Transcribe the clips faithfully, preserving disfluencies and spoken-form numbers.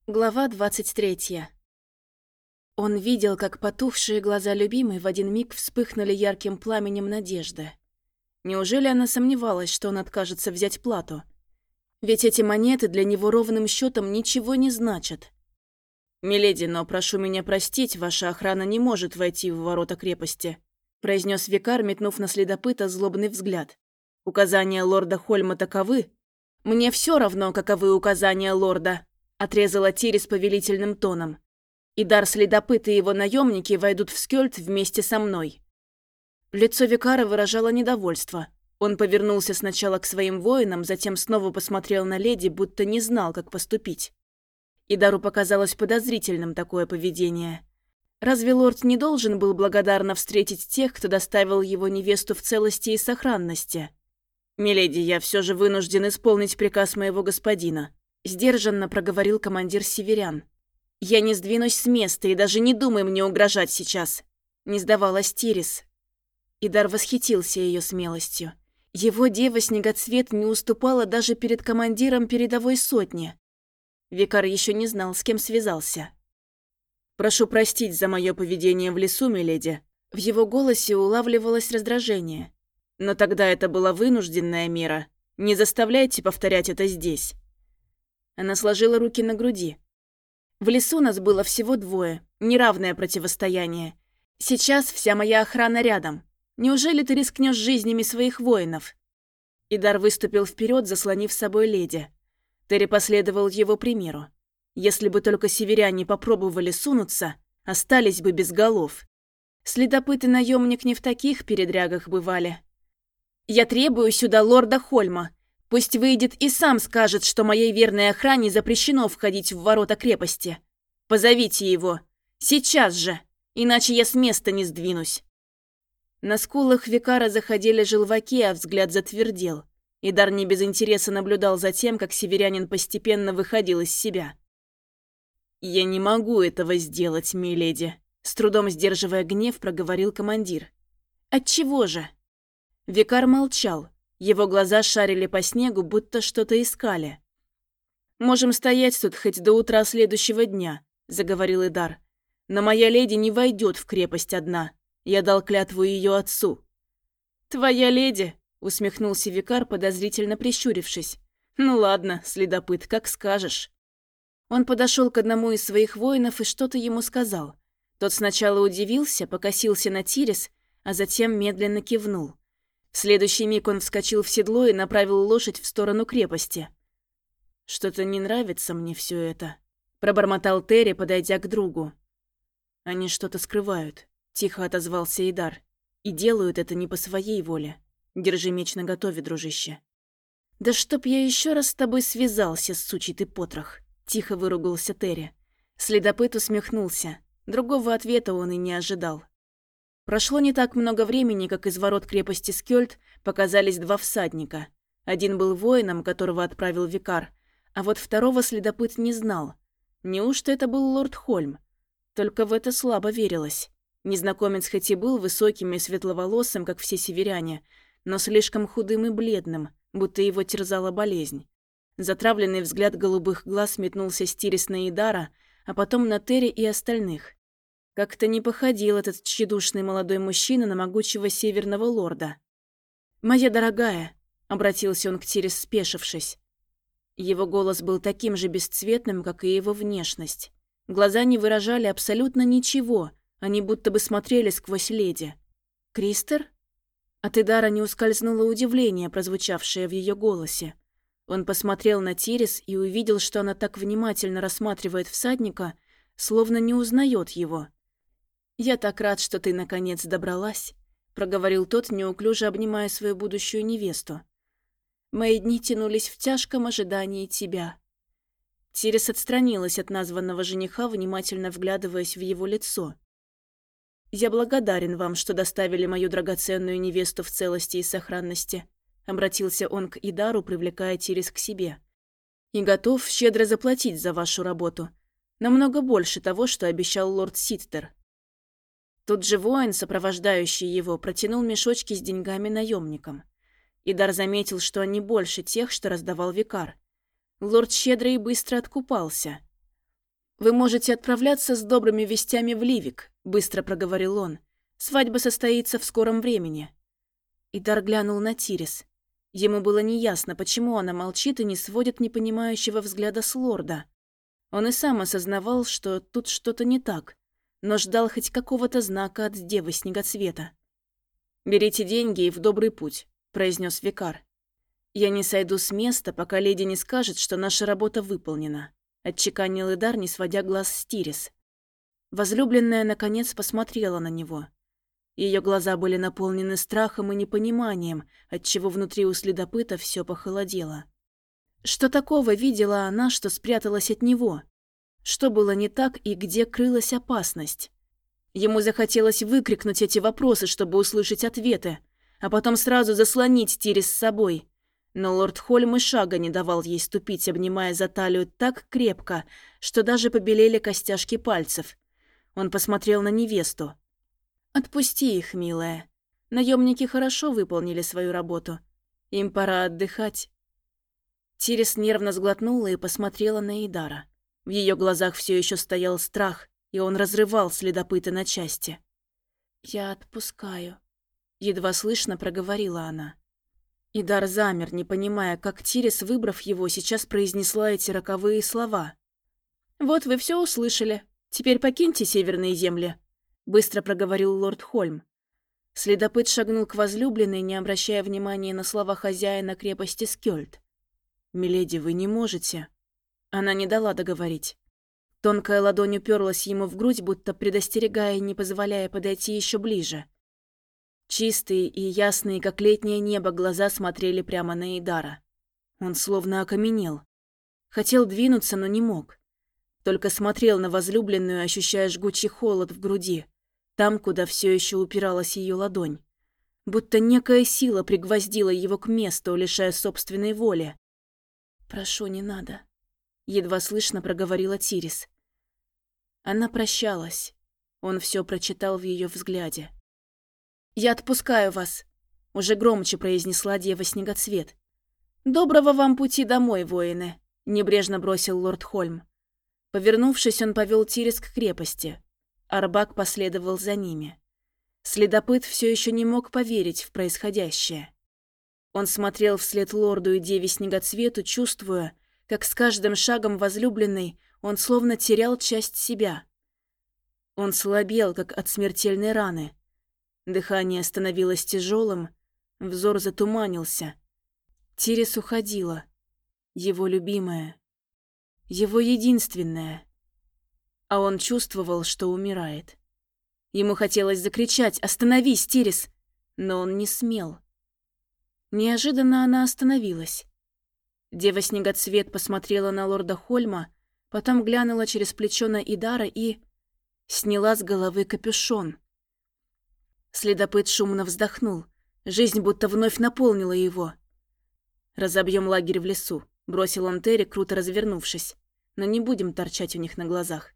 Глава двадцать третья. Он видел, как потухшие глаза любимой в один миг вспыхнули ярким пламенем надежды. Неужели она сомневалась, что он откажется взять плату? Ведь эти монеты для него ровным счетом ничего не значат. «Миледи, но прошу меня простить, ваша охрана не может войти в ворота крепости», произнес викар, метнув на следопыта злобный взгляд. «Указания лорда Хольма таковы?» «Мне все равно, каковы указания лорда», отрезала Тирис повелительным тоном. «Идар, следопыт и его наемники войдут в Скёльд вместе со мной». Лицо викара выражало недовольство. Он повернулся сначала к своим воинам, затем снова посмотрел на леди, будто не знал, как поступить. Идару показалось подозрительным такое поведение. Разве лорд не должен был благодарно встретить тех, кто доставил его невесту в целости и сохранности? «Миледи, я все же вынужден исполнить приказ моего господина», сдержанно проговорил командир северян. «Я не сдвинусь с места и даже не думай мне угрожать сейчас», не сдавалась Тирис. Идар восхитился ее смелостью. Его дева-снегоцвет не уступала даже перед командиром передовой сотни. Викар еще не знал, с кем связался. «Прошу простить за мое поведение в лесу, миледи». В его голосе улавливалось раздражение. «Но тогда это была вынужденная мера. Не заставляйте повторять это здесь». Она сложила руки на груди. «В лесу нас было всего двое, неравное противостояние. Сейчас вся моя охрана рядом. Неужели ты рискнешь жизнями своих воинов?» Идар выступил вперед, заслонив с собой леди. Терри последовал его примеру. Если бы только северяне попробовали сунуться, остались бы без голов. Следопыт и наемник не в таких передрягах бывали. «Я требую сюда лорда Хольма. Пусть выйдет и сам скажет, что моей верной охране запрещено входить в ворота крепости. Позовите его. Сейчас же, иначе я с места не сдвинусь». На скулах викара заходили желваки, а взгляд затвердел. Идар не без интереса наблюдал за тем, как северянин постепенно выходил из себя. «Я не могу этого сделать, миледи», — с трудом сдерживая гнев, проговорил командир. «Отчего же?» Викар молчал. Его глаза шарили по снегу, будто что-то искали. «Можем стоять тут хоть до утра следующего дня», — заговорил Идар. «Но моя леди не войдет в крепость одна. Я дал клятву ее отцу». «Твоя леди?» — усмехнулся викар, подозрительно прищурившись. «Ну ладно, следопыт, как скажешь». Он подошел к одному из своих воинов и что-то ему сказал. Тот сначала удивился, покосился на Тирис, а затем медленно кивнул. В следующий миг он вскочил в седло и направил лошадь в сторону крепости. «Что-то не нравится мне все это», — пробормотал Терри, подойдя к другу. «Они что-то скрывают», — тихо отозвался Идар. «И делают это не по своей воле. Держи меч наготове, дружище». «Да чтоб я еще раз с тобой связался, сучий ты потрох», — тихо выругался Терри. Следопыт усмехнулся. Другого ответа он и не ожидал. Прошло не так много времени, как из ворот крепости Скёльд показались два всадника. Один был воином, которого отправил викар, а вот второго следопыт не знал. Неужто это был лорд Хольм? Только в это слабо верилось. Незнакомец хоть и был высоким и светловолосым, как все северяне, но слишком худым и бледным, будто его терзала болезнь. Затравленный взгляд голубых глаз метнулся с Тирис на Идара, а потом на Терри и остальных. Как-то не походил этот тщедушный молодой мужчина на могучего северного лорда. «Моя дорогая», — обратился он к Тирис, спешившись. Его голос был таким же бесцветным, как и его внешность. Глаза не выражали абсолютно ничего, они будто бы смотрели сквозь леди. «Кристер?» От Идара не ускользнуло удивление, прозвучавшее в ее голосе. Он посмотрел на Тирис и увидел, что она так внимательно рассматривает всадника, словно не узнает его. «Я так рад, что ты, наконец, добралась», — проговорил тот, неуклюже обнимая свою будущую невесту. «Мои дни тянулись в тяжком ожидании тебя». Тирис отстранилась от названного жениха, внимательно вглядываясь в его лицо. «Я благодарен вам, что доставили мою драгоценную невесту в целости и сохранности», — обратился он к Идару, привлекая Тирис к себе. «И готов щедро заплатить за вашу работу. Намного больше того, что обещал лорд Ситтер». Тут же воин, сопровождающий его, протянул мешочки с деньгами наемникам. Идар заметил, что они больше тех, что раздавал викар. Лорд щедро и быстро откупался. «Вы можете отправляться с добрыми вестями в Ливик», — быстро проговорил он. «Свадьба состоится в скором времени». Идар глянул на Тирис. Ему было неясно, почему она молчит и не сводит непонимающего взгляда с лорда. Он и сам осознавал, что тут что-то не так, но ждал хоть какого-то знака от девы Снегоцвета. «Берите деньги и в добрый путь», — произнес викар. «Я не сойду с места, пока леди не скажет, что наша работа выполнена», — отчеканил Идар, не сводя глаз с Тирис. Возлюбленная, наконец, посмотрела на него. Ее глаза были наполнены страхом и непониманием, отчего внутри у следопыта все похолодело. Что такого видела она, что спряталась от него? Что было не так и где крылась опасность? Ему захотелось выкрикнуть эти вопросы, чтобы услышать ответы, а потом сразу заслонить Тирис с собой. Но лорд Хольм и шага не давал ей ступить, обнимая за талию так крепко, что даже побелели костяшки пальцев. Он посмотрел на невесту. «Отпусти их, милая. Наемники хорошо выполнили свою работу. Им пора отдыхать». Тирис нервно сглотнула и посмотрела на Идара. В ее глазах все еще стоял страх, и он разрывал следопыта на части. «Я отпускаю», — едва слышно проговорила она. Идар замер, не понимая, как Тирис, выбрав его, сейчас произнесла эти роковые слова. «Вот вы все услышали. Теперь покиньте северные земли», — быстро проговорил лорд Хольм. Следопыт шагнул к возлюбленной, не обращая внимания на слова хозяина крепости Скёльд. «Миледи, вы не можете». Она не дала договорить. Тонкая ладонь уперлась ему в грудь, будто предостерегая и не позволяя подойти еще ближе. Чистые и ясные, как летнее небо, глаза смотрели прямо на Идара. Он словно окаменел. Хотел двинуться, но не мог. Только смотрел на возлюбленную, ощущая жгучий холод в груди, там, куда все еще упиралась ее ладонь. Будто некая сила пригвоздила его к месту, лишая собственной воли. «Прошу, не надо», — едва слышно проговорила Тирис. Она прощалась. Он все прочитал в ее взгляде. «Я отпускаю вас», — уже громче произнесла дева Снегоцвет. «Доброго вам пути домой, воины», — небрежно бросил лорд Хольм. Повернувшись, он повел Тирис к крепости. Арбак последовал за ними. Следопыт все еще не мог поверить в происходящее. Он смотрел вслед лорду и деве Снегоцвету, чувствуя, как с каждым шагом возлюбленной он словно терял часть себя. Он слабел, как от смертельной раны. Дыхание становилось тяжелым, взор затуманился. Тирис уходила. Его любимая. Его единственная. А он чувствовал, что умирает. Ему хотелось закричать «Остановись, Тирис!», но он не смел. Неожиданно она остановилась. Дева Снегоцвет посмотрела на лорда Хольма, потом глянула через плечо на Идара и... сняла с головы капюшон. Следопыт шумно вздохнул. Жизнь будто вновь наполнила его. «Разобьем лагерь в лесу», — бросил он Терри, круто развернувшись. «Но не будем торчать у них на глазах».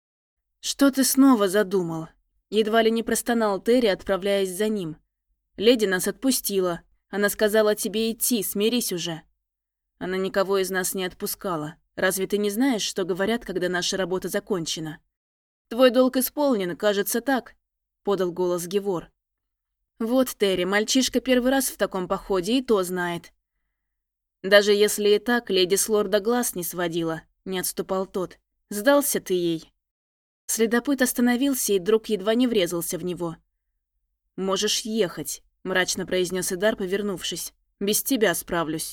«Что ты снова задумал?» Едва ли не простонал Терри, отправляясь за ним. «Леди нас отпустила. Она сказала тебе идти, смирись уже». «Она никого из нас не отпускала. Разве ты не знаешь, что говорят, когда наша работа закончена?» «Твой долг исполнен, кажется, так», — подал голос Гевор. «Вот, Терри, мальчишка первый раз в таком походе и то знает». «Даже если и так, леди с лорда глаз не сводила», — не отступал тот. «Сдался ты ей». Следопыт остановился, и друг едва не врезался в него. «Можешь ехать», — мрачно произнес Идар, повернувшись. «Без тебя справлюсь».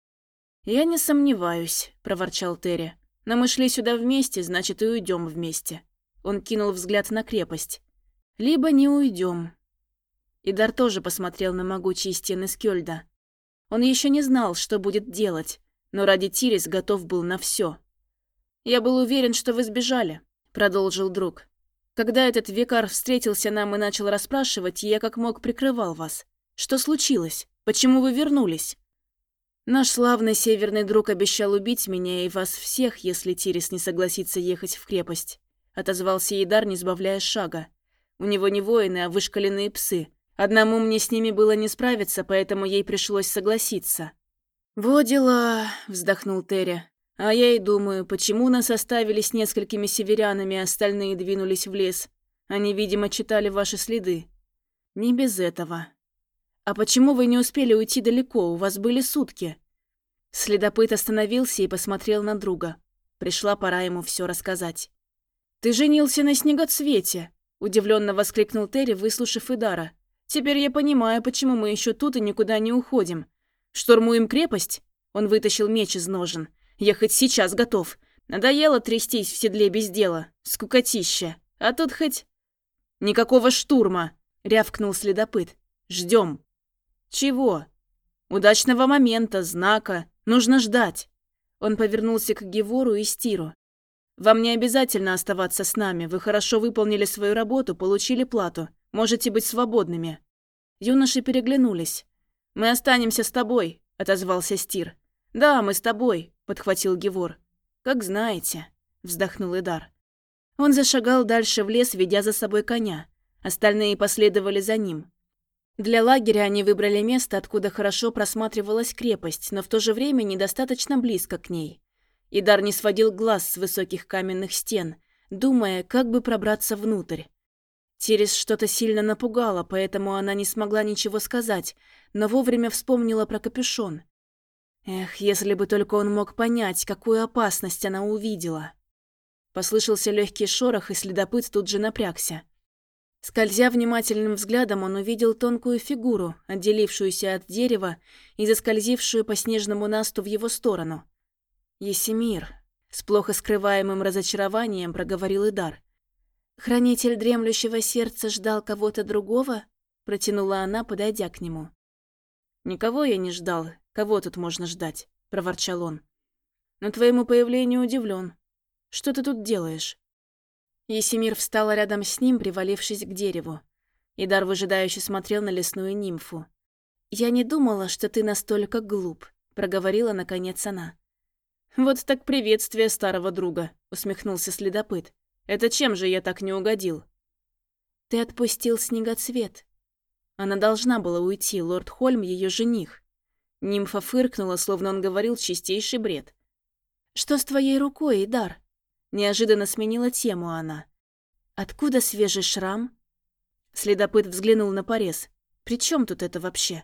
«Я не сомневаюсь», — проворчал Терри. «Но мы шли сюда вместе, значит, и уйдем вместе». Он кинул взгляд на крепость. «Либо не уйдем». Идар тоже посмотрел на могучие стены Скёльда. Он еще не знал, что будет делать, но ради Тирис готов был на все. «Я был уверен, что вы сбежали», — продолжил друг. «Когда этот викар встретился нам и начал расспрашивать, я как мог прикрывал вас. Что случилось? Почему вы вернулись?» «Наш славный северный друг обещал убить меня и вас всех, если Тирис не согласится ехать в крепость», — отозвался Идар, не сбавляя шага. «У него не воины, а вышкаленные псы. Одному мне с ними было не справиться, поэтому ей пришлось согласиться». «Во дела», — вздохнул Терри. А я и думаю, почему нас оставили с несколькими северянами, а остальные двинулись в лес. Они, видимо, читали ваши следы. Не без этого. А почему вы не успели уйти далеко? У вас были сутки. Следопыт остановился и посмотрел на друга. Пришла пора ему все рассказать. «Ты женился на Снегоцвете!» – удивленно воскликнул Терри, выслушав Идара. «Теперь я понимаю, почему мы еще тут и никуда не уходим. Штурмуем крепость?» Он вытащил меч из ножен. «Я хоть сейчас готов. Надоело трястись в седле без дела. Скукотища. А тут хоть...» «Никакого штурма!» – рявкнул следопыт. «Ждем». «Чего?» «Удачного момента, знака. Нужно ждать». Он повернулся к Гевору и Стиру. «Вам не обязательно оставаться с нами. Вы хорошо выполнили свою работу, получили плату. Можете быть свободными». Юноши переглянулись. «Мы останемся с тобой», — отозвался Стир. «Да, мы с тобой», — подхватил Гевор. «Как знаете», — вздохнул Идар. Он зашагал дальше в лес, ведя за собой коня. Остальные последовали за ним. Для лагеря они выбрали место, откуда хорошо просматривалась крепость, но в то же время недостаточно близко к ней. Идар не сводил глаз с высоких каменных стен, думая, как бы пробраться внутрь. Тирис что-то сильно напугало, поэтому она не смогла ничего сказать, но вовремя вспомнила про капюшон. Эх, если бы только он мог понять, какую опасность она увидела. Послышался легкий шорох, и следопыт тут же напрягся. Скользя внимательным взглядом, он увидел тонкую фигуру, отделившуюся от дерева и заскользившую по снежному насту в его сторону. «Есемир», — с плохо скрываемым разочарованием проговорил Идар. «Хранитель дремлющего сердца ждал кого-то другого?» — протянула она, подойдя к нему. «Никого я не ждал. Кого тут можно ждать?» — проворчал он. «Но твоему появлению удивлен. Что ты тут делаешь?» Есемир встала рядом с ним, привалившись к дереву. Идар выжидающе смотрел на лесную нимфу. «Я не думала, что ты настолько глуп», — проговорила наконец она. «Вот так приветствие старого друга», — усмехнулся следопыт. «Это чем же я так не угодил?» «Ты отпустил Снегоцвет». Она должна была уйти, лорд Хольм — ее жених. Нимфа фыркнула, словно он говорил чистейший бред. «Что с твоей рукой, Идар?» Неожиданно сменила тему она. «Откуда свежий шрам?» Следопыт взглянул на порез. «При чем тут это вообще?»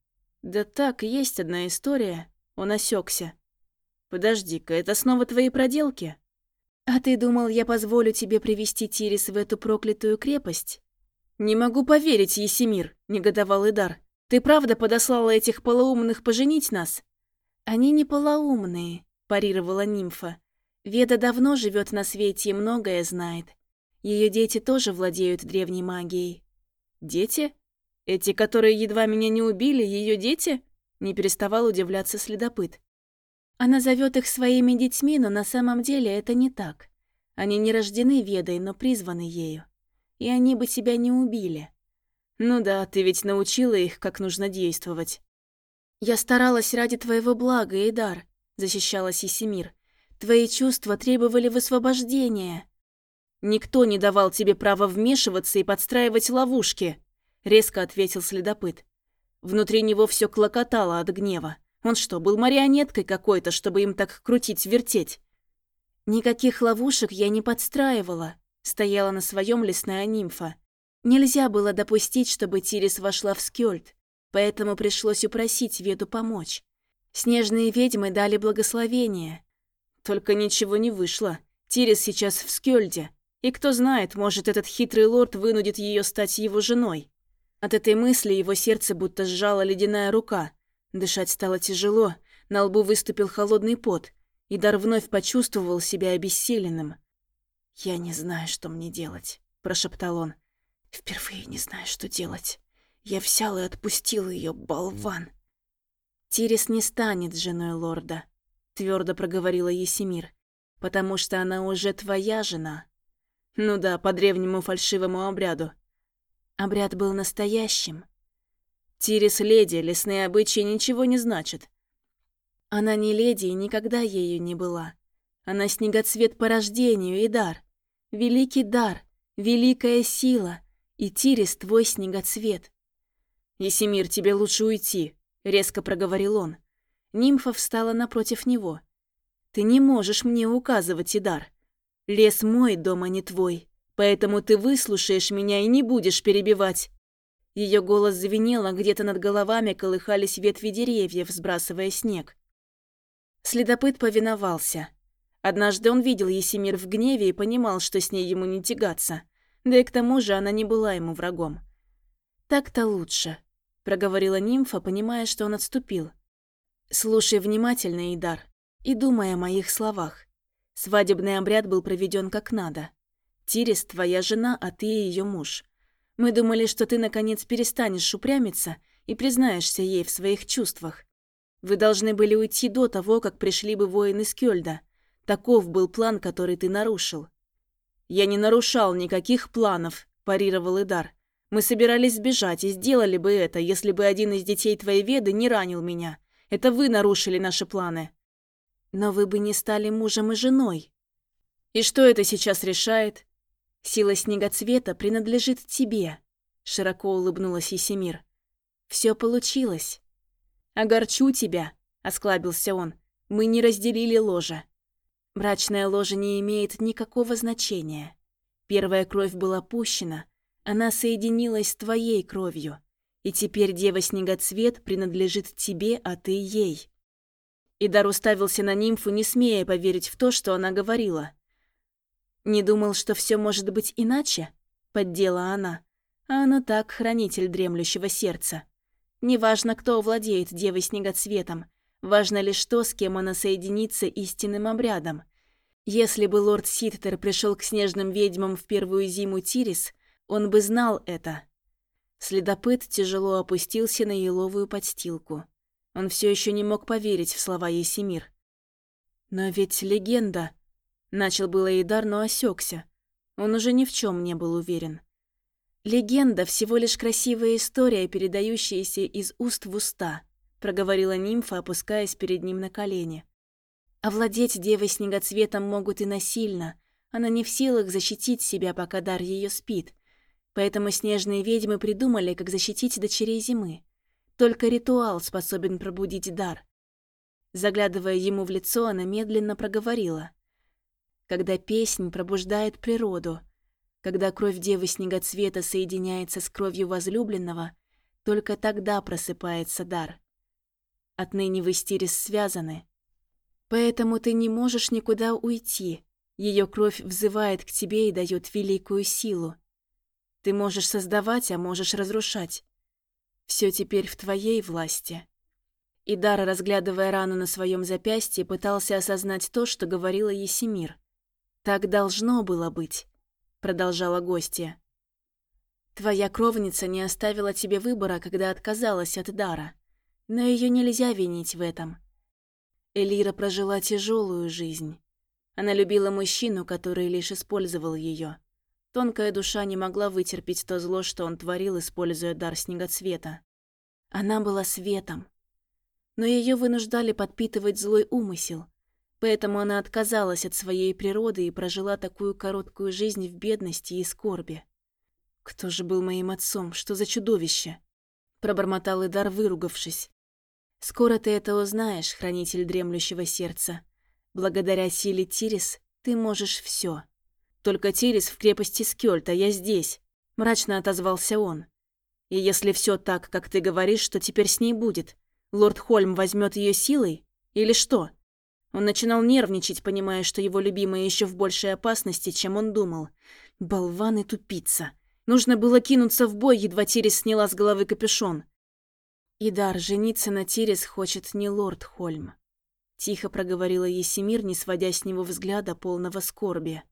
«Да так, есть одна история». Он осекся. «Подожди-ка, это снова твои проделки?» «А ты думал, я позволю тебе привести Тирис в эту проклятую крепость?» «Не могу поверить, Есемир», — негодовал Идар. «Ты правда подослала этих полоумных поженить нас?» «Они не полоумные», — парировала нимфа. «Веда давно живет на свете и многое знает. Ее дети тоже владеют древней магией». «Дети? Эти, которые едва меня не убили, ее дети?» Не переставал удивляться следопыт. Она зовет их своими детьми, но на самом деле это не так. Они не рождены Ведой, но призваны ею. И они бы тебя не убили. Ну да, ты ведь научила их, как нужно действовать. «Я старалась ради твоего блага, Эйдар», — защищалась Есемир. «Твои чувства требовали высвобождения». «Никто не давал тебе права вмешиваться и подстраивать ловушки», — резко ответил следопыт. Внутри него все клокотало от гнева. Он что, был марионеткой какой-то, чтобы им так крутить-вертеть? «Никаких ловушек я не подстраивала», — стояла на своем лесная нимфа. «Нельзя было допустить, чтобы Тирис вошла в Скёльд, поэтому пришлось упросить Веду помочь. Снежные ведьмы дали благословение. Только ничего не вышло. Тирис сейчас в Скёльде. И кто знает, может, этот хитрый лорд вынудит ее стать его женой». От этой мысли его сердце будто сжала ледяная рука. Дышать стало тяжело, на лбу выступил холодный пот, и Дар вновь почувствовал себя обессиленным. «Я не знаю, что мне делать», — прошептал он. «Впервые не знаю, что делать. Я взял и отпустил ее, болван». «Тирис не станет женой лорда», — твердо проговорила Есемир, «потому что она уже твоя жена». «Ну да, по древнему фальшивому обряду». Обряд был настоящим. Тирис леди, лесные обычаи ничего не значат. Она не леди и никогда ею не была. Она снегоцвет по рождению и дар. Великий дар, великая сила. И Тирис твой снегоцвет. «Есемир, тебе лучше уйти», — резко проговорил он. Нимфа встала напротив него. Ты не можешь мне указывать, Идар. Лес мой, дом, а не твой. Поэтому ты выслушаешь меня и не будешь перебивать». Ее голос звенел, а где-то над головами колыхались ветви деревьев, сбрасывая снег. Следопыт повиновался. Однажды он видел Есимир в гневе и понимал, что с ней ему не тягаться. Да и к тому же она не была ему врагом. «Так-то лучше», — проговорила нимфа, понимая, что он отступил. «Слушай внимательно, Идар, и думай о моих словах. Свадебный обряд был проведен как надо. Тирис твоя жена, а ты ее муж. Мы думали, что ты, наконец, перестанешь упрямиться и признаешься ей в своих чувствах. Вы должны были уйти до того, как пришли бы воины Скёльда. Таков был план, который ты нарушил». «Я не нарушал никаких планов», – парировал Идар. «Мы собирались сбежать и сделали бы это, если бы один из детей твоей Веды не ранил меня. Это вы нарушили наши планы». «Но вы бы не стали мужем и женой». «И что это сейчас решает?» «Сила снегоцвета принадлежит тебе», – широко улыбнулась Есимир. «Все получилось». «Огорчу тебя», – осклабился он. «Мы не разделили ложе». «Брачное ложе не имеет никакого значения. Первая кровь была пущена, она соединилась с твоей кровью, и теперь Дева-снегоцвет принадлежит тебе, а ты ей». Идар уставился на нимфу, не смея поверить в то, что она говорила. «Не думал, что все может быть иначе?» – поддела она. «А оно так, хранитель дремлющего сердца. Неважно, кто владеет Девой-снегоцветом, важно лишь то, с кем она соединится истинным обрядом. Если бы лорд Ситтер пришел к снежным ведьмам в первую зиму Тирис, он бы знал это». Следопыт тяжело опустился на еловую подстилку. Он все еще не мог поверить в слова Есимир. «Но ведь легенда...» Начал было Идар, но осекся. Он уже ни в чем не был уверен. «Легенда — всего лишь красивая история, передающаяся из уст в уста», — проговорила нимфа, опускаясь перед ним на колени. «Овладеть девой снегоцветом могут и насильно. Она не в силах защитить себя, пока дар ее спит. Поэтому снежные ведьмы придумали, как защитить дочерей зимы. Только ритуал способен пробудить дар». Заглядывая ему в лицо, она медленно проговорила. «Когда песнь пробуждает природу, когда кровь Девы Снегоцвета соединяется с кровью возлюбленного, только тогда просыпается дар. Отныне вы с Тирис связаны. Поэтому ты не можешь никуда уйти. Ее кровь взывает к тебе и дает великую силу. Ты можешь создавать, а можешь разрушать. Все теперь в твоей власти». Идар, разглядывая рану на своем запястье, пытался осознать то, что говорила Есимир. «Так должно было быть», — продолжала гостья. «Твоя кровница не оставила тебе выбора, когда отказалась от дара. Но ее нельзя винить в этом. Элира прожила тяжелую жизнь. Она любила мужчину, который лишь использовал ее. Тонкая душа не могла вытерпеть то зло, что он творил, используя дар снегоцвета. Она была светом. Но ее вынуждали подпитывать злой умысел. Поэтому она отказалась от своей природы и прожила такую короткую жизнь в бедности и скорби. «Кто же был моим отцом? Что за чудовище?» Пробормотал Идар, выругавшись. «Скоро ты это узнаешь, хранитель дремлющего сердца. Благодаря силе Тирис ты можешь все. Только Тирис в крепости Скёльд, а я здесь», — мрачно отозвался он. «И если все так, как ты говоришь, что теперь с ней будет? Лорд Хольм возьмет ее силой? Или что?» Он начинал нервничать, понимая, что его любимая еще в большей опасности, чем он думал. Болван и тупица. Нужно было кинуться в бой, едва Тирис сняла с головы капюшон. «Идар, жениться на Тирис хочет не лорд Хольм», — тихо проговорила Есимир, не сводя с него взгляда, полного скорби.